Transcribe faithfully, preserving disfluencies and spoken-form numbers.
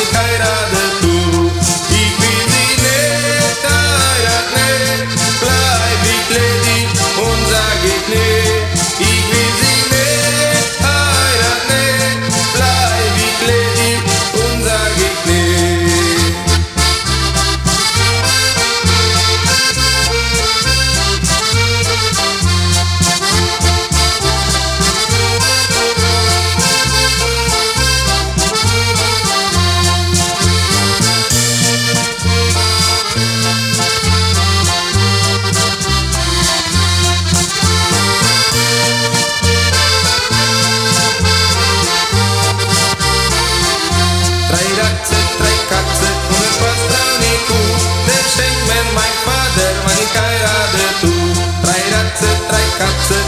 wanneer ik heirade toe. Ik will sie nicht heiraten, bleib ich ledig und sag ich nee. Ich will sie nicht heiraten, bleib ich ledig und sag ich nee. Drei Ratze, drei Katze und es passt dran die Kuh. Der schenkt mir mein Vater, wann ich heirade tu. Drei Ratze, drei Katze